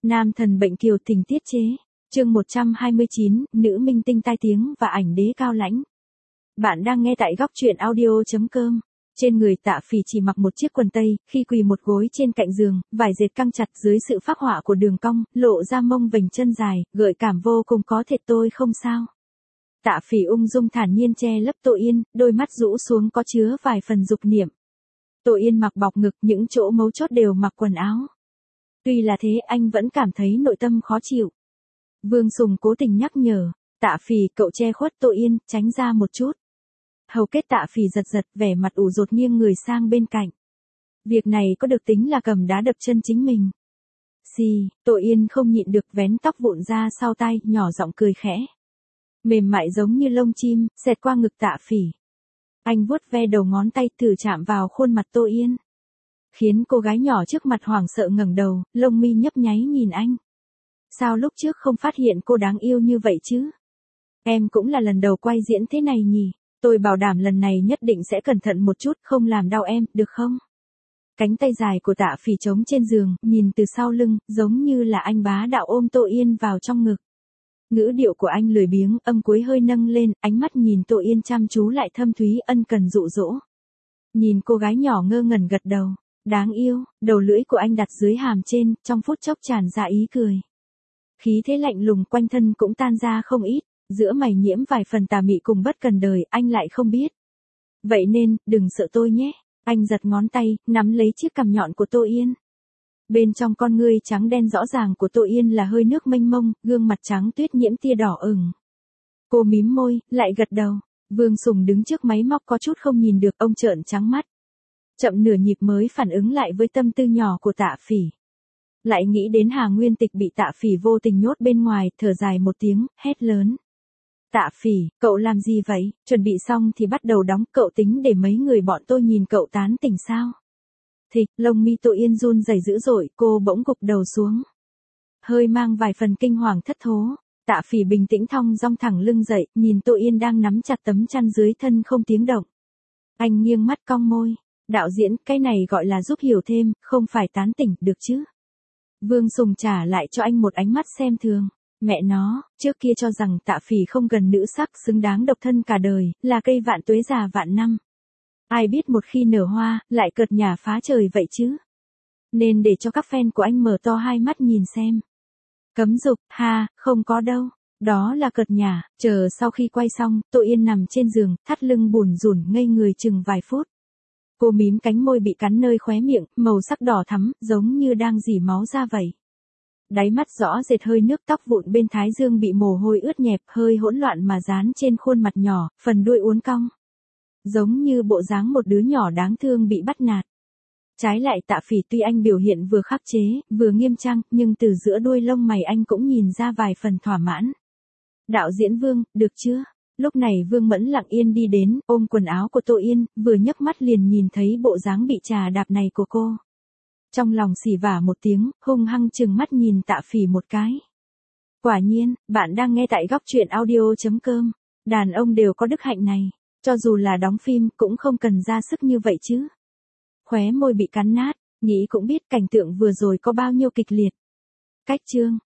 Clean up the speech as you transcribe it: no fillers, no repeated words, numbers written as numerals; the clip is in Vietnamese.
Nam thần bệnh kiều tình tiết chế. Chương 129, nữ minh tinh tai tiếng và ảnh đế cao lãnh. Bạn đang nghe tại góc truyện audio.com. Trên người Tạ Phỉ chỉ mặc một chiếc quần tây, khi quỳ một gối trên cạnh giường, vải dệt căng chặt dưới sự phác họa của đường cong, lộ ra mông vành chân dài, gợi cảm vô cùng có thể tôi không sao. Tạ Phỉ ung dung thản nhiên che lấp Tô Yên, đôi mắt rũ xuống có chứa vài phần dục niệm. Tô Yên mặc bọc ngực, những chỗ mấu chốt đều mặc quần áo. Tuy là thế anh vẫn cảm thấy nội tâm khó chịu. Vương Sùng cố tình nhắc nhở, Tạ Phỉ cậu che khuất Tô Yên, tránh ra một chút. Hầu kết Tạ Phỉ giật giật, vẻ mặt ủ rột nghiêng người sang bên cạnh. Việc này có được tính là cầm đá đập chân chính mình. Xì, Tô Yên không nhịn được vén tóc vụn ra sau tai, nhỏ giọng cười khẽ. Mềm mại giống như lông chim, xẹt qua ngực Tạ Phỉ. Anh vuốt ve đầu ngón tay thử chạm vào khuôn mặt Tô Yên. Khiến cô gái nhỏ trước mặt hoảng sợ ngẩng đầu, lông mi nhấp nháy nhìn anh. Sao lúc trước không phát hiện cô đáng yêu như vậy chứ? Em cũng là lần đầu quay diễn thế này nhỉ? Tôi bảo đảm lần này nhất định sẽ cẩn thận một chút, không làm đau em, được không? Cánh tay dài của Tạ Phỉ trống trên giường, nhìn từ sau lưng, giống như là anh bá đạo ôm Tô Yên vào trong ngực. Ngữ điệu của anh lười biếng, âm cuối hơi nâng lên, ánh mắt nhìn Tô Yên chăm chú lại thâm thúy ân cần dụ dỗ. Nhìn cô gái nhỏ ngơ ngẩn gật đầu. Đáng yêu, đầu lưỡi của anh đặt dưới hàm trên, trong phút chốc tràn ra ý cười. Khí thế lạnh lùng quanh thân cũng tan ra không ít, giữa mày nhiễm vài phần tà mị cùng bất cần đời, anh lại không biết. Vậy nên, đừng sợ tôi nhé. Anh giật ngón tay, nắm lấy chiếc cằm nhọn của Tô Yên. Bên trong con ngươi trắng đen rõ ràng của Tô Yên là hơi nước mênh mông, gương mặt trắng tuyết nhiễm tia đỏ ửng. Cô mím môi, lại gật đầu. Vương Sùng đứng trước máy móc có chút không nhìn được, ông trợn trắng mắt. Chậm nửa nhịp mới phản ứng lại với tâm tư nhỏ của Tạ Phỉ. Lại nghĩ đến Hà Nguyên Tịch bị Tạ Phỉ vô tình nhốt bên ngoài, thở dài một tiếng, hét lớn. Tạ Phỉ, cậu làm gì vậy? Chuẩn bị xong thì bắt đầu đóng, cậu tính để mấy người bọn tôi nhìn cậu tán tỉnh sao? Thịch, lông mi Tô Yên run rẩy dữ dội, cô bỗng gục đầu xuống. Hơi mang vài phần kinh hoàng thất thố. Tạ Phỉ bình tĩnh thong dong thẳng lưng dậy, nhìn Tô Yên đang nắm chặt tấm chăn dưới thân không tiếng động. Anh nghiêng mắt cong môi. Đạo diễn, cái này gọi là giúp hiểu thêm, không phải tán tỉnh, được chứ? Vương Sùng trả lại cho anh một ánh mắt xem thường. Mẹ nó, trước kia cho rằng Tạ Phỉ không gần nữ sắc, xứng đáng độc thân cả đời, là cây vạn tuế già vạn năm. Ai biết một khi nở hoa, lại cợt nhả phá trời vậy chứ? Nên để cho các fan của anh mở to hai mắt nhìn xem. Cấm dục, ha, không có đâu. Đó là cợt nhả. Chờ sau khi quay xong, Tô Yên nằm trên giường, thắt lưng bủn rủn ngây người chừng vài phút. Cô mím cánh môi bị cắn nơi khóe miệng, màu sắc đỏ thắm, giống như đang rỉ máu ra vậy. Đáy mắt rõ rệt hơi nước, tóc vụn bên thái dương bị mồ hôi ướt nhẹp, hơi hỗn loạn mà dán trên khuôn mặt nhỏ, phần đuôi uốn cong. Giống như bộ dáng một đứa nhỏ đáng thương bị bắt nạt. Trái lại Tạ Phỉ tuy anh biểu hiện vừa khắc chế, vừa nghiêm trang, nhưng từ giữa đuôi lông mày anh cũng nhìn ra vài phần thỏa mãn. Đạo diễn Vương, được chưa? Lúc này Vương Mẫn lặng yên đi đến, ôm quần áo của Tô Yên, vừa nhấc mắt liền nhìn thấy bộ dáng bị trà đạp này của cô. Trong lòng xì vả một tiếng, hung hăng trừng mắt nhìn Tạ Phỉ một cái. Quả nhiên, bạn đang nghe tại góc truyện audio.com. Đàn ông đều có đức hạnh này, cho dù là đóng phim cũng không cần ra sức như vậy chứ. Khóe môi bị cắn nát, nghĩ cũng biết cảnh tượng vừa rồi có bao nhiêu kịch liệt. Cách chương.